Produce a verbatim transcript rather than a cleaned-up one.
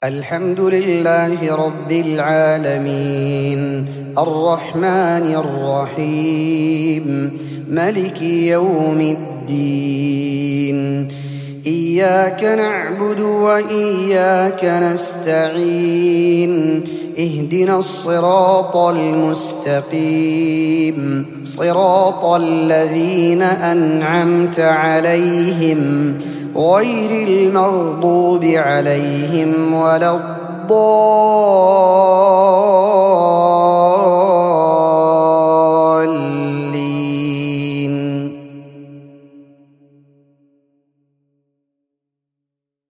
الحمد لله رب العالمين الرحمن الرحيم ملك يوم الدين إياك نعبد وإياك نستعين اهدنا الصراط المستقيم صراط الذين أنعمت عليهم غير المغضوب عليهم ولا الضالين.